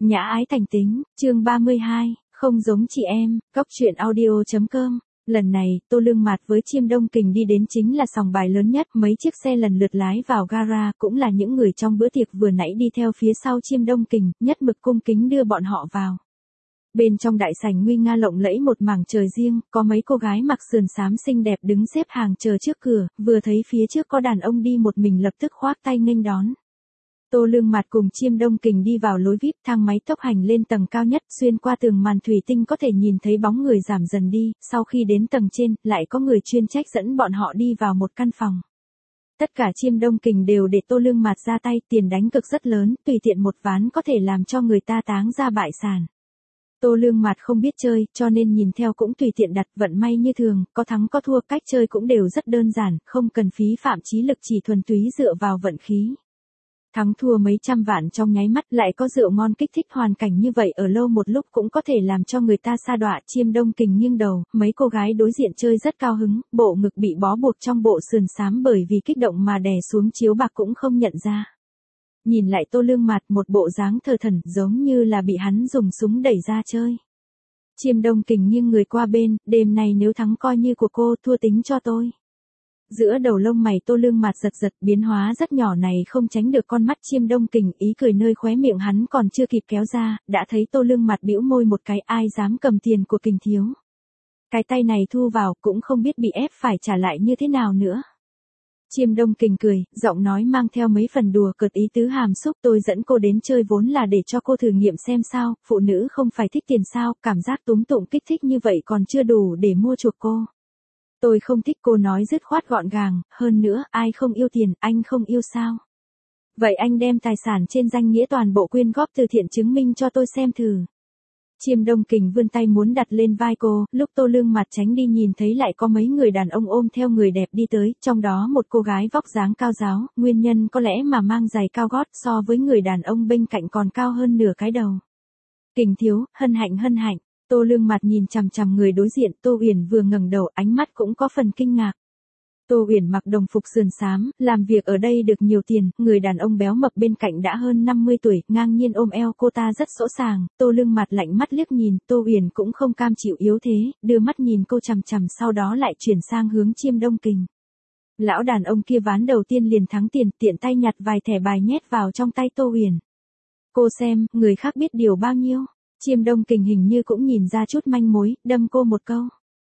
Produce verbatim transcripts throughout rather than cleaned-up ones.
Nhã ái thành tính, chương ba mươi hai, không giống chị em, cóc truyện audio.com. Lần này, Tô Lương Mạt với Chiêm Đông Kình đi đến chính là sòng bài lớn nhất, mấy chiếc xe lần lượt lái vào gara, cũng là những người trong bữa tiệc vừa nãy đi theo phía sau Chiêm Đông Kình, nhất mực cung kính đưa bọn họ vào. Bên trong đại sảnh nguy nga lộng lẫy một mảng trời riêng, có mấy cô gái mặc sườn xám xinh đẹp đứng xếp hàng chờ trước cửa, vừa thấy phía trước có đàn ông đi một mình lập tức khoác tay nghênh đón. Tô Lương Mạt cùng Chiêm Đông Kình đi vào lối vi ai pi, thang máy tốc hành lên tầng cao nhất, xuyên qua tường màn thủy tinh có thể nhìn thấy bóng người giảm dần đi, sau khi đến tầng trên, lại có người chuyên trách dẫn bọn họ đi vào một căn phòng. Tất cả Chiêm Đông Kình đều để Tô Lương Mạt ra tay, tiền đánh cược rất lớn, tùy tiện một ván có thể làm cho người ta táng ra bại sản. Tô Lương Mạt không biết chơi, cho nên nhìn theo cũng tùy tiện đặt, vận may như thường, có thắng có thua, cách chơi cũng đều rất đơn giản, không cần phí phạm trí lực, chỉ thuần túy dựa vào vận khí. Thắng thua mấy trăm vạn trong nháy mắt, lại có rượu ngon kích thích, hoàn cảnh như vậy ở lâu một lúc cũng có thể làm cho người ta sa đọa. Chiêm Đông Kình nghiêng đầu, mấy cô gái đối diện chơi rất cao hứng, bộ ngực bị bó buộc trong bộ sườn xám bởi vì kích động mà đè xuống chiếu bạc cũng không nhận ra. Nhìn lại Tô Lương Mạt, một bộ dáng thờ thẩn, giống như là bị hắn dùng súng đẩy ra chơi. Chiêm Đông Kình nghiêng người qua bên, đêm này nếu thắng coi như của cô, thua tính cho tôi. Giữa đầu lông mày Tô Lương Mạt giật giật, biến hóa rất nhỏ này không tránh được con mắt Chiêm Đông Kình, ý cười nơi khóe miệng hắn còn chưa kịp kéo ra, đã thấy Tô Lương Mạt bĩu môi một cái, ai dám cầm tiền của Kình thiếu. Cái tay này thu vào cũng không biết bị ép phải trả lại như thế nào nữa. Chiêm Đông Kình cười, giọng nói mang theo mấy phần đùa cợt, ý tứ hàm xúc, tôi dẫn cô đến chơi vốn là để cho cô thử nghiệm xem sao, phụ nữ không phải thích tiền sao, cảm giác túm tụng kích thích như vậy còn chưa đủ để mua chuộc cô. Tôi không thích, cô nói dứt khoát gọn gàng, hơn nữa, ai không yêu tiền, anh không yêu sao? Vậy anh đem tài sản trên danh nghĩa toàn bộ quyên góp từ thiện chứng minh cho tôi xem thử. Chiêm Đông Kình vươn tay muốn đặt lên vai cô, lúc Tô Lương Mạt tránh đi nhìn thấy lại có mấy người đàn ông ôm theo người đẹp đi tới, trong đó một cô gái vóc dáng cao ráo, nguyên nhân có lẽ mà mang giày cao gót so với người đàn ông bên cạnh còn cao hơn nửa cái đầu. Kình thiếu, hân hạnh hân hạnh. Tô Lương Mạt nhìn chằm chằm người đối diện, Tô Uyển vừa ngẩng đầu, ánh mắt cũng có phần kinh ngạc. Tô Uyển mặc đồng phục sườn xám, làm việc ở đây được nhiều tiền, người đàn ông béo mập bên cạnh đã hơn năm mươi tuổi, ngang nhiên ôm eo cô ta rất sỗ sàng. Tô Lương Mạt lạnh mắt liếc nhìn, Tô Uyển cũng không cam chịu yếu thế, đưa mắt nhìn cô chằm chằm, sau đó lại chuyển sang hướng Chiêm Đông Kình. Lão đàn ông kia ván đầu tiên liền thắng tiền, tiện tay nhặt vài thẻ bài nhét vào trong tay Tô Uyển. Cô xem, người khác biết điều bao nhiêu. Chiêm Đông Kình hình như cũng nhìn ra chút manh mối, đâm cô một câu.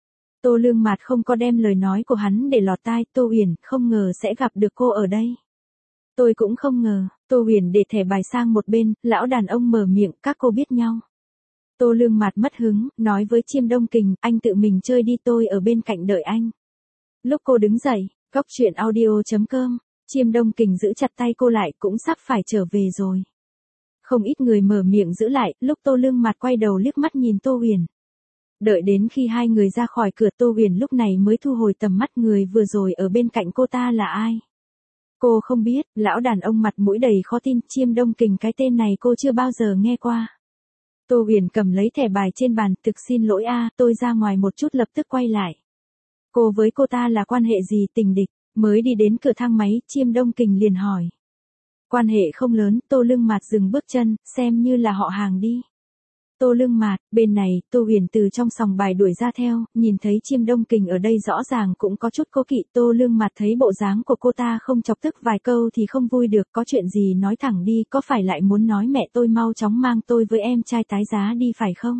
Tô Lương Mạt không có đem lời nói của hắn để lọt tai, Tô Uyển, không ngờ sẽ gặp được cô ở đây. Tôi cũng không ngờ. Tô Uyển để thẻ bài sang một bên, lão đàn ông mở miệng, các cô biết nhau. Tô Lương Mạt mất hứng, nói với Chiêm Đông Kình, anh tự mình chơi đi, tôi ở bên cạnh đợi anh. Lúc cô đứng dậy, cóc truyện audio.com, Chiêm Đông Kình giữ chặt tay cô lại, cũng sắp phải trở về rồi. Không ít người mở miệng giữ lại, lúc Tô Lương Mạt quay đầu liếc mắt nhìn Tô Uyển. Đợi đến khi hai người ra khỏi cửa, Tô Uyển lúc này mới thu hồi tầm mắt, người vừa rồi ở bên cạnh cô ta là ai? Cô không biết, lão đàn ông mặt mũi đầy khó tin, Chiêm Đông Kình cái tên này cô chưa bao giờ nghe qua. Tô Uyển cầm lấy thẻ bài trên bàn, thực xin lỗi a, tôi ra ngoài một chút lập tức quay lại. Cô với cô ta là quan hệ gì, tình địch? Mới đi đến cửa thang máy, Chiêm Đông Kình liền hỏi. Quan hệ không lớn, Tô Lương Mạt dừng bước chân, xem như là họ hàng đi. Tô Lương Mạt, bên này, Tô Uyển từ trong sòng bài đuổi ra theo, nhìn thấy Chiêm Đông Kình ở đây rõ ràng cũng có chút cố kỵ. Tô Lương Mạt thấy bộ dáng của cô ta không chọc tức vài câu thì không vui được, có chuyện gì nói thẳng đi, có phải lại muốn nói mẹ tôi mau chóng mang tôi với em trai tái giá đi phải không?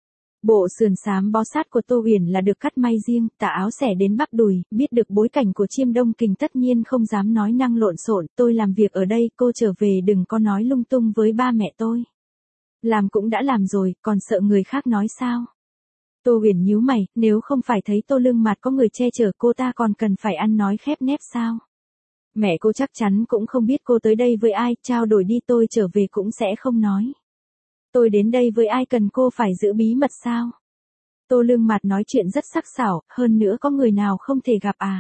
Bộ sườn xám bó sát của Tô Uyển là được cắt may riêng, tà áo xẻ đến bắp đùi, biết được bối cảnh của Chiêm Đông Kình tất nhiên không dám nói năng lộn xộn, tôi làm việc ở đây, cô trở về đừng có nói lung tung với ba mẹ tôi. Làm cũng đã làm rồi, còn sợ người khác nói sao? Tô Uyển nhíu mày, nếu không phải thấy Tô Lương Mạt có người che chở, cô ta còn cần phải ăn nói khép nép sao? Mẹ cô chắc chắn cũng không biết cô tới đây với ai, trao đổi đi, tôi trở về cũng sẽ không nói. Tôi đến đây với ai cần cô phải giữ bí mật sao? Tô Lương Mạt nói chuyện rất sắc sảo, hơn nữa có người nào không thể gặp à?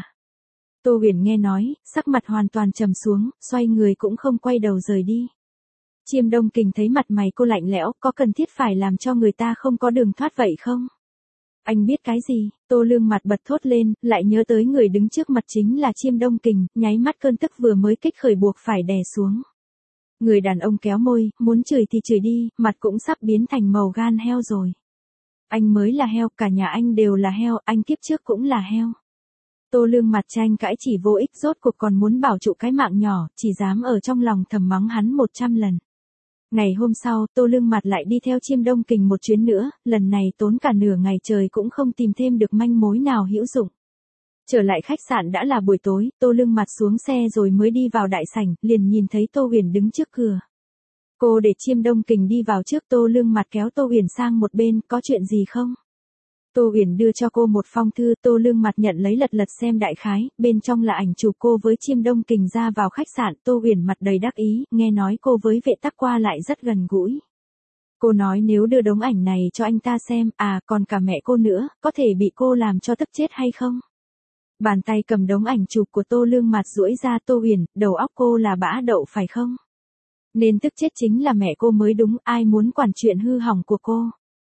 Tô Uyển nghe nói, sắc mặt hoàn toàn trầm xuống, xoay người cũng không quay đầu rời đi. Chiêm Đông Kình thấy mặt mày cô lạnh lẽo, có cần thiết phải làm cho người ta không có đường thoát vậy không? Anh biết cái gì? Tô Lương Mạt bật thốt lên, lại nhớ tới người đứng trước mặt chính là Chiêm Đông Kình, nháy mắt cơn tức vừa mới kích khởi buộc phải đè xuống. Người đàn ông kéo môi, muốn chửi thì chửi đi, mặt cũng sắp biến thành màu gan heo rồi. Anh mới là heo, cả nhà anh đều là heo, anh kiếp trước cũng là heo. Tô Lương mặt tranh cãi chỉ vô ích, rốt cuộc còn muốn bảo trụ cái mạng nhỏ, chỉ dám ở trong lòng thầm mắng hắn một trăm lần. Ngày hôm sau, Tô Lương mặt lại đi theo Chiêm Đông Kình một chuyến nữa, lần này tốn cả nửa ngày trời cũng không tìm thêm được manh mối nào hữu dụng. Trở lại khách sạn đã là buổi tối, Tô Lương mặt xuống xe rồi mới đi vào đại sảnh, liền nhìn thấy Tô Huyền đứng trước cửa. Cô để Chiêm Đông Kình đi vào trước, Tô Lương mặt kéo Tô Huyền sang một bên, có chuyện gì không? Tô Huyền đưa cho cô một phong thư, Tô Lương mặt nhận lấy lật lật xem đại khái, bên trong là ảnh chụp cô với Chiêm Đông Kình ra vào khách sạn, Tô Huyền mặt đầy đắc ý, nghe nói cô với vệ tắc qua lại rất gần gũi. Cô nói nếu đưa đống ảnh này cho anh ta xem, à còn cả mẹ cô nữa, có thể bị cô làm cho tức chết hay không? Bàn tay cầm đống ảnh chụp của Tô Lương mặt duỗi ra. Tô Huyền, đầu óc cô là bã đậu phải không? Nên tức chết chính là mẹ cô mới đúng, ai muốn quản chuyện hư hỏng của cô.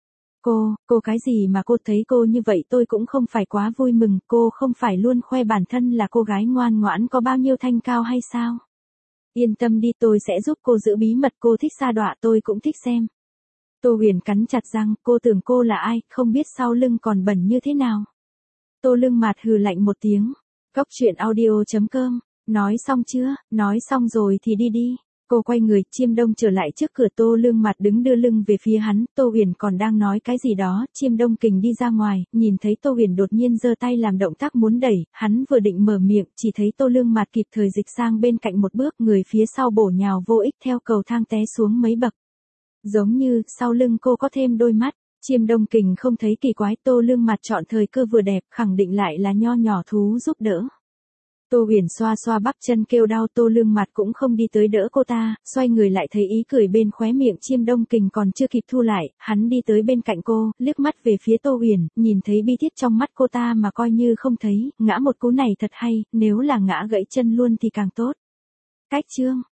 Cô, cô cái gì mà cô thấy cô như vậy tôi cũng không phải quá vui mừng, cô không phải luôn khoe bản thân là cô gái ngoan ngoãn có bao nhiêu thanh cao hay sao? Yên tâm đi, tôi sẽ giúp cô giữ bí mật, cô thích sa đọa tôi cũng thích xem. Tô Huyền cắn chặt răng, cô tưởng cô là ai, không biết sau lưng còn bẩn như thế nào. Tô Lương mạt hừ lạnh một tiếng. Cóc truyện audio chấm com. Nói xong chưa, nói xong rồi thì đi đi. Cô quay người, Chiêm Đông trở lại trước cửa, Tô Lương mặt đứng đưa lưng về phía hắn, Tô Huyền còn đang nói cái gì đó, Chiêm Đông Kình đi ra ngoài, nhìn thấy Tô Huyền đột nhiên giơ tay làm động tác muốn đẩy, hắn vừa định mở miệng, chỉ thấy Tô Lương mặt kịp thời dịch sang bên cạnh một bước, người phía sau bổ nhào vô ích theo cầu thang té xuống mấy bậc. Giống như, sau lưng cô có thêm đôi mắt. Chiêm Đông Kình không thấy kỳ quái, Tô Lương mặt chọn thời cơ vừa đẹp, khẳng định lại là nho nhỏ thú giúp đỡ. Tô Huyền xoa xoa bắp chân kêu đau, Tô Lương mặt cũng không đi tới đỡ cô ta, xoay người lại thấy ý cười bên khóe miệng Chiêm Đông Kình còn chưa kịp thu lại, hắn đi tới bên cạnh cô, liếc mắt về phía Tô Huyền, nhìn thấy bi thiết trong mắt cô ta mà coi như không thấy, ngã một cú này thật hay, nếu là ngã gãy chân luôn thì càng tốt. Cách chương